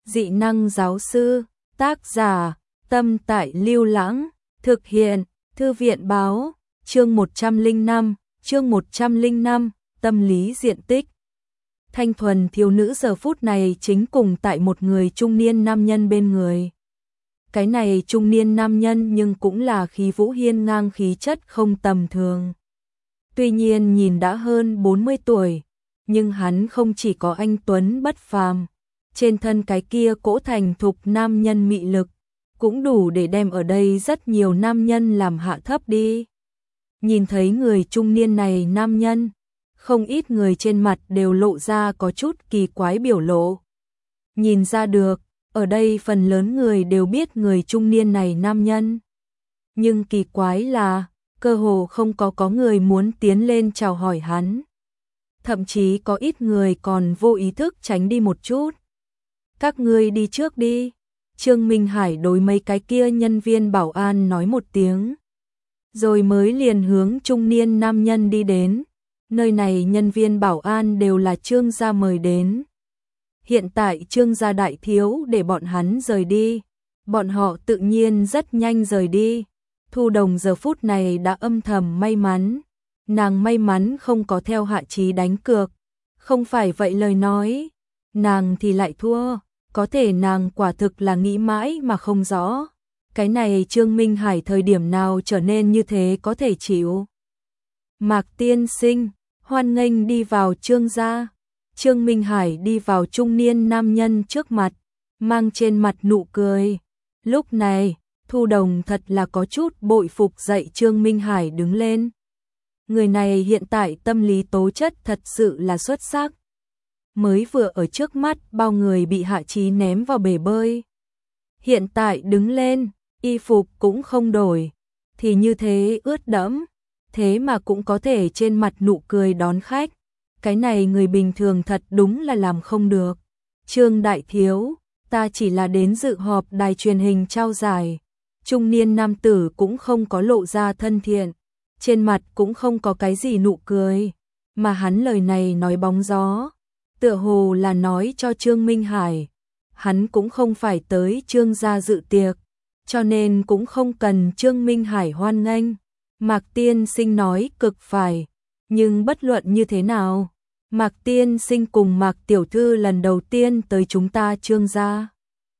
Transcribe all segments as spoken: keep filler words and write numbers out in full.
Dị năng giáo sư, tác giả, Tâm Tại Lưu Lãng, thực hiện, Thư viện báo, chương một trăm lẻ năm, chương một trăm lẻ năm, tâm lý diện tích. Thanh thuần thiếu nữ giờ phút này chính cùng tại một người trung niên nam nhân bên người. Cái này trung niên nam nhân nhưng cũng là khí vũ hiên ngang, khí chất không tầm thường. Tuy nhiên nhìn đã hơn bốn mươi tuổi, nhưng hắn không chỉ có anh tuấn bất phàm, trên thân cái kia cỗ thành thục nam nhân mị lực, cũng đủ để đem ở đây rất nhiều nam nhân làm hạ thấp đi. Nhìn thấy người trung niên này nam nhân, không ít người trên mặt đều lộ ra có chút kỳ quái biểu lộ. Nhìn ra được, ở đây phần lớn người đều biết người trung niên này nam nhân. Nhưng kỳ quái là, cơ hồ không có có người muốn tiến lên chào hỏi hắn. Thậm chí có ít người còn vô ý thức tránh đi một chút. Các ngươi đi trước đi. Trương Minh Hải đối mấy cái kia nhân viên bảo an nói một tiếng. Rồi mới liền hướng trung niên nam nhân đi đến. Nơi này nhân viên bảo an đều là Trương gia mời đến. Hiện tại Trương gia đại thiếu để bọn hắn rời đi. Bọn họ tự nhiên rất nhanh rời đi. Thu Đồng giờ phút này đã âm thầm may mắn. Nàng may mắn không có theo Hạ Chí đánh cược. Không phải vậy lời nói, nàng thì lại thua. Có thể nàng quả thực là nghĩ mãi mà không rõ. Cái này Trương Minh Hải thời điểm nào trở nên như thế có thể chịu. Mạc tiên sinh, hoan nghênh đi vào Trương gia. Trương Minh Hải đi vào trung niên nam nhân trước mặt, mang trên mặt nụ cười. Lúc này, Thu Đồng thật là có chút bội phục dậy Trương Minh Hải đứng lên. Người này hiện tại tâm lý tố chất thật sự là xuất sắc. Mới vừa ở trước mắt bao người bị Hạ Chí ném vào bể bơi. Hiện tại đứng lên, y phục cũng không đổi, thì như thế ướt đẫm, thế mà cũng có thể trên mặt nụ cười đón khách. Cái này người bình thường thật đúng là làm không được. Trương đại thiếu, ta chỉ là đến dự họp đài truyền hình trao giải. Trung niên nam tử cũng không có lộ ra thân thiện, trên mặt cũng không có cái gì nụ cười, mà hắn lời này nói bóng gió, tựa hồ là nói cho Trương Minh Hải, hắn cũng không phải tới Trương gia dự tiệc, cho nên cũng không cần Trương Minh Hải hoan nghênh. Mạc tiên sinh nói cực phải, nhưng bất luận như thế nào, Mạc tiên sinh cùng Mạc tiểu thư lần đầu tiên tới chúng ta Trương gia,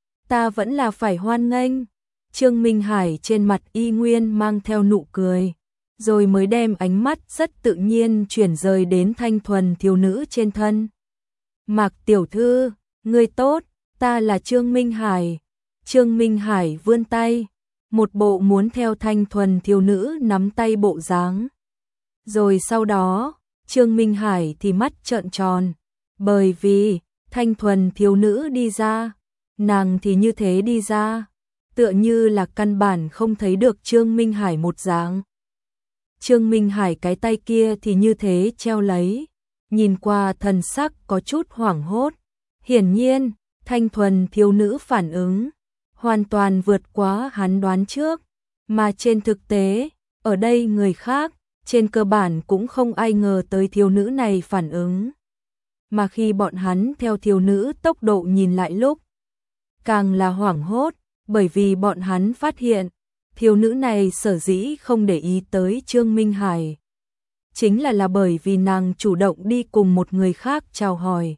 ta vẫn là phải hoan nghênh. Trương Minh Hải trên mặt y nguyên mang theo nụ cười, rồi mới đem ánh mắt rất tự nhiên chuyển rời đến thanh thuần thiếu nữ trên thân. Mạc tiểu thư, ngươi tốt, ta là Trương Minh Hải. Trương Minh Hải vươn tay, một bộ muốn theo thanh thuần thiếu nữ nắm tay bộ dáng. Rồi sau đó, Trương Minh Hải thì mắt trợn tròn, bởi vì thanh thuần thiếu nữ đi ra, nàng thì như thế đi ra, tựa như là căn bản không thấy được Trương Minh Hải một dáng. Trương Minh Hải cái tay kia thì như thế treo lấy, nhìn qua thần sắc có chút hoảng hốt. Hiển nhiên, thanh thuần thiếu nữ phản ứng hoàn toàn vượt quá hắn đoán trước, mà trên thực tế, ở đây người khác, trên cơ bản cũng không ai ngờ tới thiếu nữ này phản ứng. Mà khi bọn hắn theo thiếu nữ tốc độ nhìn lại lúc, càng là hoảng hốt, bởi vì bọn hắn phát hiện, thiếu nữ này sở dĩ không để ý tới Trương Minh Hải. Chính là là bởi vì nàng chủ động đi cùng một người khác chào hỏi.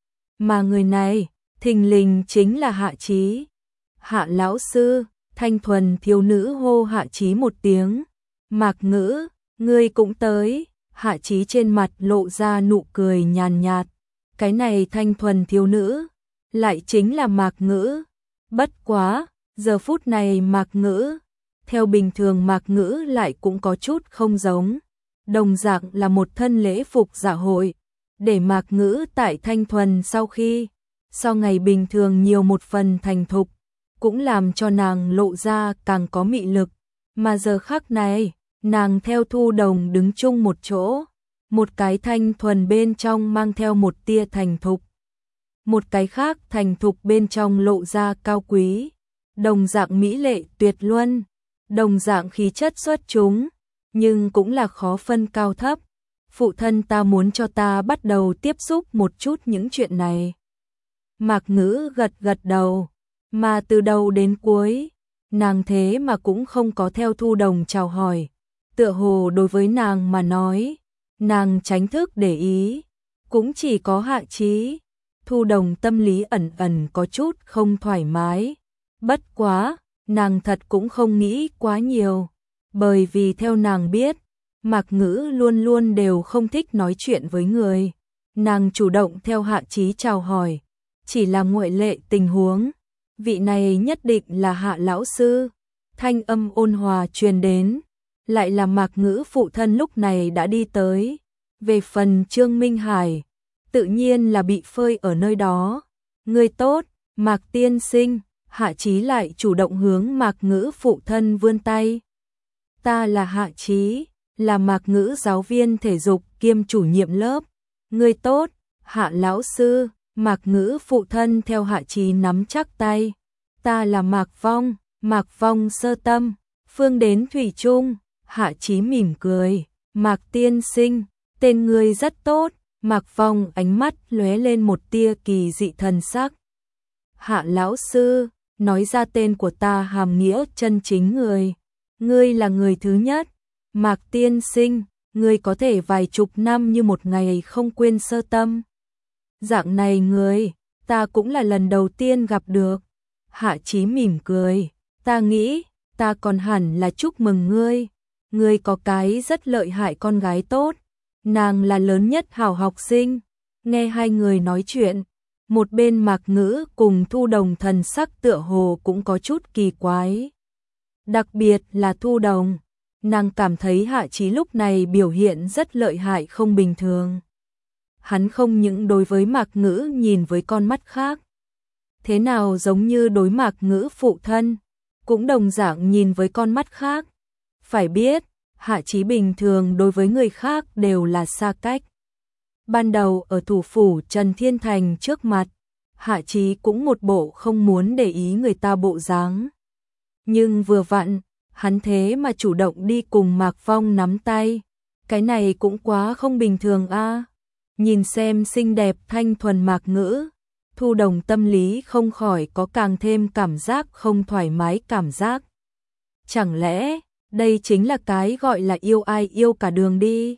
Mà người này, thình lình chính là Hạ Chí. Hạ lão sư, thanh thuần thiếu nữ hô Hạ Chí một tiếng. Mạc Ngữ, ngươi cũng tới. Hạ Chí trên mặt lộ ra nụ cười nhàn nhạt. Cái này thanh thuần thiếu nữ, lại chính là Mạc Ngữ. Bất quá, giờ phút này Mạc Ngữ, theo bình thường Mạc Ngữ lại cũng có chút không giống. Đồng dạng là một thân lễ phục dạ hội, để Mạc Ngữ tại thanh thuần sau khi, sau ngày bình thường nhiều một phần thành thục, cũng làm cho nàng lộ ra càng có mị lực. Mà giờ khắc này, nàng theo Thu Đồng đứng chung một chỗ, một cái thanh thuần bên trong mang theo một tia thành thục. Một cái khác thành thục bên trong lộ ra cao quý, đồng dạng mỹ lệ tuyệt luân, đồng dạng khí chất xuất chúng, nhưng cũng là khó phân cao thấp. Phụ thân ta muốn cho ta bắt đầu tiếp xúc một chút những chuyện này. Mạc Ngữ gật gật đầu, mà từ đầu đến cuối, nàng thế mà cũng không có theo Thu Đồng chào hỏi, tựa hồ đối với nàng mà nói, nàng tránh thức để ý, cũng chỉ có Hạ Chí. Thu Đồng tâm lý ẩn ẩn có chút không thoải mái, bất quá, nàng thật cũng không nghĩ quá nhiều, bởi vì theo nàng biết, Mạc Ngữ luôn luôn đều không thích nói chuyện với người. Nàng chủ động theo Hạ Chí chào hỏi, chỉ là ngoại lệ tình huống, vị này nhất định là Hạ lão sư. Thanh âm ôn hòa truyền đến, lại là Mạc Ngữ phụ thân lúc này đã đi tới. Về phần Trương Minh Hải, tự nhiên là bị phơi ở nơi đó. Người tốt, Mạc tiên sinh. Hạ Chí lại chủ động hướng Mạc Ngữ phụ thân vươn tay. Ta là Hạ Chí, là Mạc Ngữ giáo viên thể dục kiêm chủ nhiệm lớp. Người tốt, Hạ lão sư. Mạc Ngữ phụ thân theo Hạ Chí nắm chắc tay. Ta là Mạc Vong, Mạc Vong sơ tâm, phương đến thủy chung. Hạ Chí mỉm cười, Mạc tiên sinh, tên người rất tốt. Mạc Vong ánh mắt lóe lên một tia kỳ dị thần sắc. Hạ lão sư, nói ra tên của ta hàm nghĩa chân chính người. Ngươi là người thứ nhất. Mạc tiên sinh, ngươi có thể vài chục năm như một ngày không quên sơ tâm. Dạng này người, ta cũng là lần đầu tiên gặp được. Hạ Chí mỉm cười, ta nghĩ, ta còn hẳn là chúc mừng ngươi. Ngươi có cái rất lợi hại con gái tốt. Nàng là lớn nhất hảo học sinh. Nghe hai người nói chuyện, một bên Mạc Ngữ cùng Thu Đồng thần sắc tựa hồ cũng có chút kỳ quái. Đặc biệt là Thu Đồng, nàng cảm thấy Hạ Chí lúc này biểu hiện rất lợi hại không bình thường. Hắn không những đối với Mạc Ngữ nhìn với con mắt khác, thế nào giống như đối Mạc Ngữ phụ thân, cũng đồng dạng nhìn với con mắt khác. Phải biết, Hạ Chí bình thường đối với người khác đều là xa cách. Ban đầu ở thủ phủ Trần Thiên Thành trước mặt, Hạ Chí cũng một bộ không muốn để ý người ta bộ dáng. Nhưng vừa vặn, hắn thế mà chủ động đi cùng Mạc Vong nắm tay. Cái này cũng quá không bình thường a. À. Nhìn xem xinh đẹp thanh thuần Mạc Ngữ, Thu Đồng tâm lý không khỏi có càng thêm cảm giác không thoải mái cảm giác. Chẳng lẽ, đây chính là cái gọi là yêu ai yêu cả đường đi.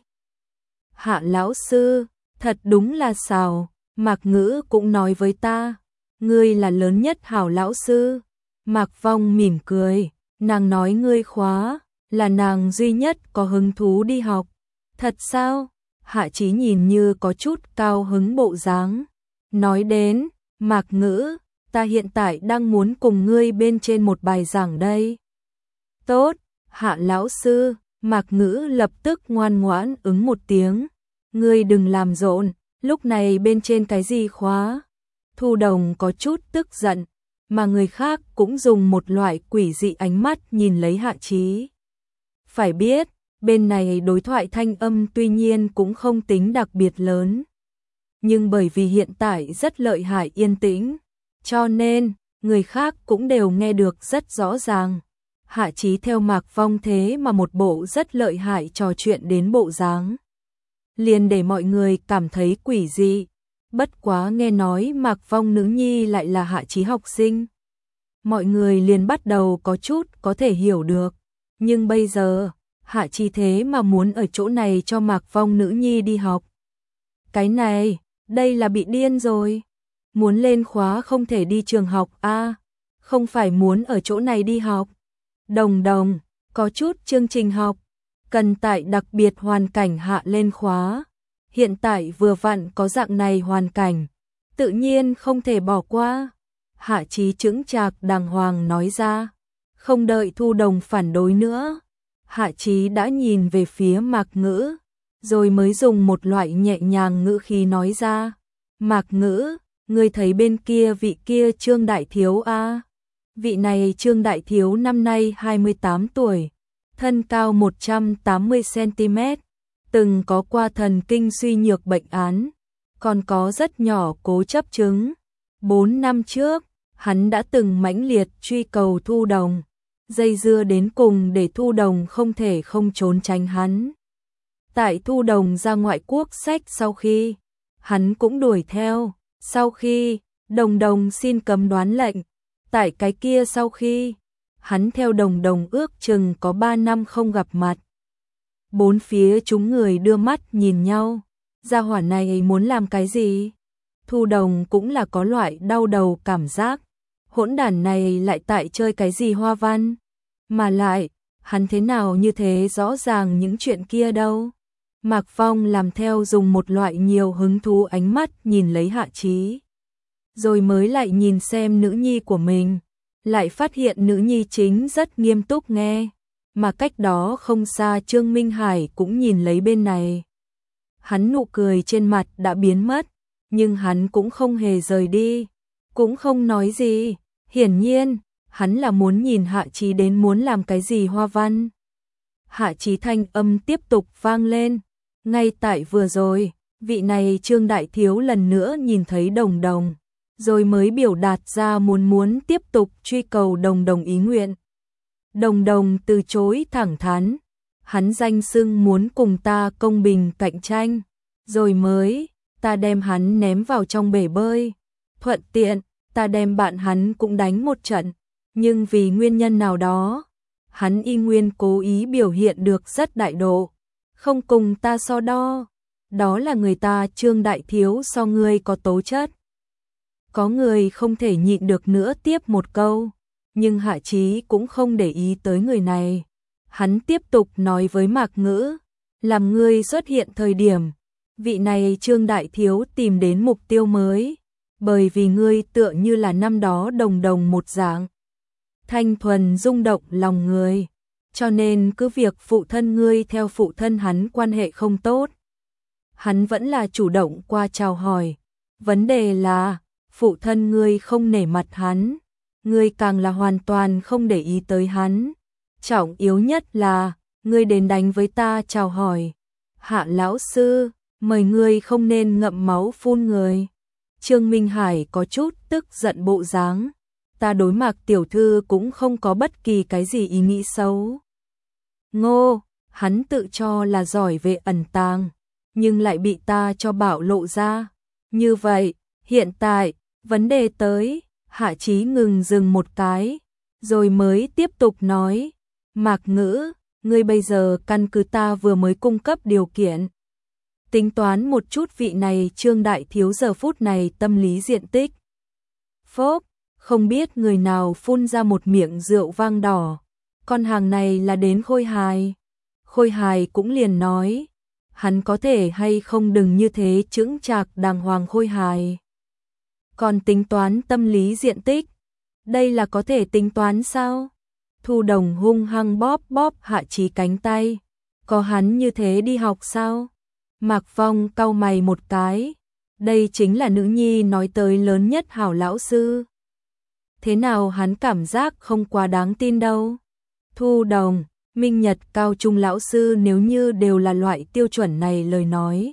Hạ lão sư, thật đúng là xào, Mạc Ngữ cũng nói với ta, ngươi là lớn nhất hảo lão sư. Mạc Vong mỉm cười, nàng nói ngươi khóa, là nàng duy nhất có hứng thú đi học. Thật sao? Hạ Chí nhìn như có chút cao hứng bộ dáng. Nói đến, Mạc Ngữ, ta hiện tại đang muốn cùng ngươi bên trên một bài giảng đây. Tốt, Hạ lão sư. Mạc Ngữ lập tức ngoan ngoãn ứng một tiếng. Ngươi đừng làm rộn, lúc này bên trên cái gì khóa. Thu Đồng có chút tức giận, mà người khác cũng dùng một loại quỷ dị ánh mắt nhìn lấy Hạ Chí. Phải biết, bên này đối thoại thanh âm tuy nhiên cũng không tính đặc biệt lớn. Nhưng bởi vì hiện tại rất lợi hại yên tĩnh, cho nên, người khác cũng đều nghe được rất rõ ràng. Hạ Chí theo Mạc Vong thế mà một bộ rất lợi hại trò chuyện đến bộ dáng. Liền để mọi người cảm thấy quỷ dị. Bất quá nghe nói Mạc Vong nữ nhi lại là Hạ Chí học sinh. Mọi người liền bắt đầu có chút có thể hiểu được. Nhưng bây giờ, Hạ Chí thế mà muốn ở chỗ này cho Mạc Vong nữ nhi đi học. Cái này, đây là bị điên rồi. Muốn lên khóa không thể đi trường học a, à, không phải muốn ở chỗ này đi học. Đồng đồng, có chút chương trình học, cần tại đặc biệt hoàn cảnh hạ lên khóa. Hiện tại vừa vặn có dạng này hoàn cảnh, tự nhiên không thể bỏ qua. Hạ Chí chững chạc đàng hoàng nói ra, không đợi Thu Đồng phản đối nữa. Hạ Chí đã nhìn về phía Mạc Ngữ, rồi mới dùng một loại nhẹ nhàng ngữ khí nói ra. Mạc Ngữ, ngươi thấy bên kia vị kia Trương Đại Thiếu a? À? Vị này Trương Đại Thiếu năm nay hai mươi tám tuổi, thân cao một trăm tám mươi xăng-ti-mét, từng có qua thần kinh suy nhược bệnh án, còn có rất nhỏ cố chấp chứng. Bốn năm trước, hắn đã từng mãnh liệt truy cầu Thu Đồng, dây dưa đến cùng để Thu Đồng không thể không trốn tránh hắn. Tại Thu Đồng ra ngoại quốc sách sau khi, hắn cũng đuổi theo, sau khi Đồng Đồng xin cấm đoán lệnh. Tại cái kia sau khi hắn theo Đồng Đồng ước chừng có ba năm không gặp mặt. Bốn phía chúng người đưa mắt nhìn nhau. Gia hỏa này muốn làm cái gì? Thu Đồng cũng là có loại đau đầu cảm giác. Hỗn đản này lại tại chơi cái gì hoa văn? Mà lại, hắn thế nào như thế rõ ràng những chuyện kia đâu? Mạc Phong làm theo dùng một loại nhiều hứng thú ánh mắt nhìn lấy Hạ Chí. Rồi mới lại nhìn xem nữ nhi của mình. Lại phát hiện nữ nhi chính rất nghiêm túc nghe. Mà cách đó không xa Trương Minh Hải cũng nhìn lấy bên này. Hắn nụ cười trên mặt đã biến mất. Nhưng hắn cũng không hề rời đi. Cũng không nói gì. Hiển nhiên, hắn là muốn nhìn Hạ Chí đến muốn làm cái gì hoa văn. Hạ Chí thanh âm tiếp tục vang lên. Ngay tại vừa rồi, vị này Trương Đại Thiếu lần nữa nhìn thấy Đồng Đồng. Rồi mới biểu đạt ra muốn muốn tiếp tục truy cầu Đồng Đồng ý nguyện. Đồng Đồng từ chối thẳng thắn. Hắn danh xưng muốn cùng ta công bình cạnh tranh. Rồi mới, ta đem hắn ném vào trong bể bơi. Thuận tiện, ta đem bạn hắn cũng đánh một trận. Nhưng vì nguyên nhân nào đó, hắn y nguyên cố ý biểu hiện được rất đại độ. Không cùng ta so đo. Đó là người ta Trương Đại Thiếu so ngươi có tố chất. Có người không thể nhịn được nữa tiếp một câu. Nhưng Hạ Chí cũng không để ý tới người này. Hắn tiếp tục nói với Mạc Ngữ. Làm ngươi xuất hiện thời điểm. Vị này Trương Đại Thiếu tìm đến mục tiêu mới. Bởi vì ngươi tựa như là năm đó Đồng Đồng một dạng. Thanh thuần rung động lòng người. Cho nên cứ việc phụ thân ngươi theo phụ thân hắn quan hệ không tốt. Hắn vẫn là chủ động qua chào hỏi. Vấn đề là, phụ thân ngươi không nể mặt hắn. Ngươi càng là hoàn toàn không để ý tới hắn. Trọng yếu nhất là, ngươi đến đánh với ta chào hỏi. Hạ lão sư, mời ngươi không nên ngậm máu phun người. Trương Minh Hải có chút tức giận bộ dáng. Ta đối Mạc tiểu thư cũng không có bất kỳ cái gì ý nghĩ xấu. Ngô, hắn tự cho là giỏi về ẩn tàng, nhưng lại bị ta cho bạo lộ ra. Như vậy, hiện tại, vấn đề tới, Hạ Chí ngừng dừng một cái, rồi mới tiếp tục nói. Mạc Ngữ, ngươi bây giờ căn cứ ta vừa mới cung cấp điều kiện. Tính toán một chút vị này Trương Đại Thiếu giờ phút này tâm lý diện tích. Phốp, không biết người nào phun ra một miệng rượu vang đỏ. Con hàng này là đến Khôi Hài. Khôi Hài cũng liền nói. Hắn có thể hay không đừng như thế chững chạc đàng hoàng Khôi Hài. Còn tính toán tâm lý diện tích. Đây là có thể tính toán sao? Thu Đồng hung hăng bóp bóp Hạ Chí cánh tay. Có hắn như thế đi học sao? Mạc Phong cau mày một cái. Đây chính là nữ nhi nói tới lớn nhất hảo lão sư. Thế nào hắn cảm giác không quá đáng tin đâu. Thu Đồng, Minh Nhật cao trung lão sư nếu như đều là loại tiêu chuẩn này lời nói.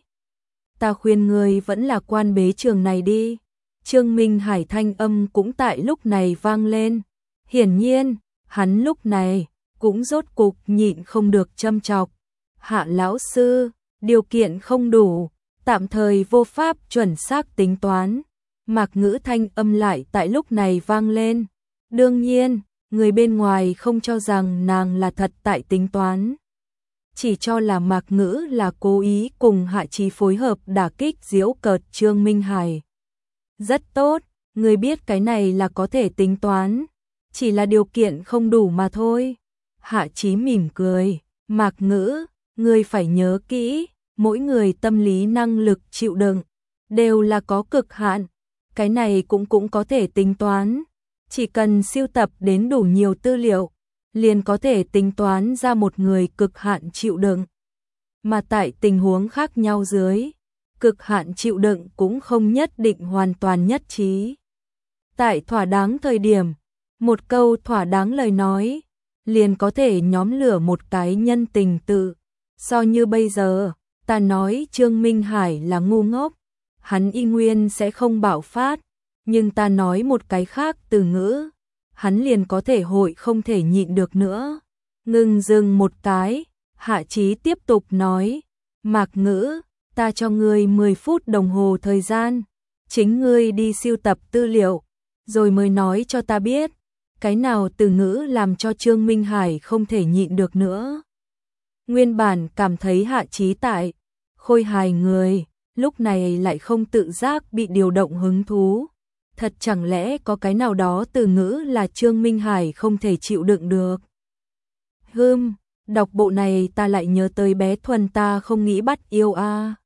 Ta khuyên ngươi vẫn là quan bế trường này đi. Trương Minh Hải thanh âm cũng tại lúc này vang lên. Hiển nhiên, hắn lúc này cũng rốt cục nhịn không được châm chọc. Hạ lão sư, điều kiện không đủ, tạm thời vô pháp chuẩn xác tính toán. Mạc Ngữ thanh âm lại tại lúc này vang lên. Đương nhiên, người bên ngoài không cho rằng nàng là thật tại tính toán. Chỉ cho là Mạc Ngữ là cố ý cùng Hạ Chí phối hợp đả kích giễu cợt Trương Minh Hải. Rất tốt, người biết cái này là có thể tính toán. Chỉ là điều kiện không đủ mà thôi. Hạ Chí mỉm cười. Mạc Ngữ, người phải nhớ kỹ, mỗi người tâm lý năng lực chịu đựng đều là có cực hạn. Cái này cũng cũng có thể tính toán. Chỉ cần sưu tập đến đủ nhiều tư liệu, liền có thể tính toán ra một người cực hạn chịu đựng. Mà tại tình huống khác nhau dưới, cực hạn chịu đựng cũng không nhất định hoàn toàn nhất trí. Tại thỏa đáng thời điểm, một câu thỏa đáng lời nói, liền có thể nhóm lửa một cái nhân tình tự. So như bây giờ, ta nói Trương Minh Hải là ngu ngốc, hắn y nguyên sẽ không bạo phát. Nhưng ta nói một cái khác từ ngữ, hắn liền có thể hội không thể nhịn được nữa. Ngừng dừng một cái, Hạ Chí tiếp tục nói. Mạc Ngữ, ta cho ngươi mười phút đồng hồ thời gian. chính ngươi đi sưu tập tư liệu, rồi mới nói cho ta biết, cái nào từ ngữ làm cho Trương Minh Hải không thể nhịn được nữa. Nguyên bản cảm thấy Hạ Chí Tại, khôi hài người, lúc này lại không tự giác bị điều động hứng thú. Thật chẳng lẽ có cái nào đó từ ngữ là Trương Minh Hải không thể chịu đựng được. Hừm, đọc bộ này ta lại nhớ tới bé Thuần ta không nghĩ bắt yêu a.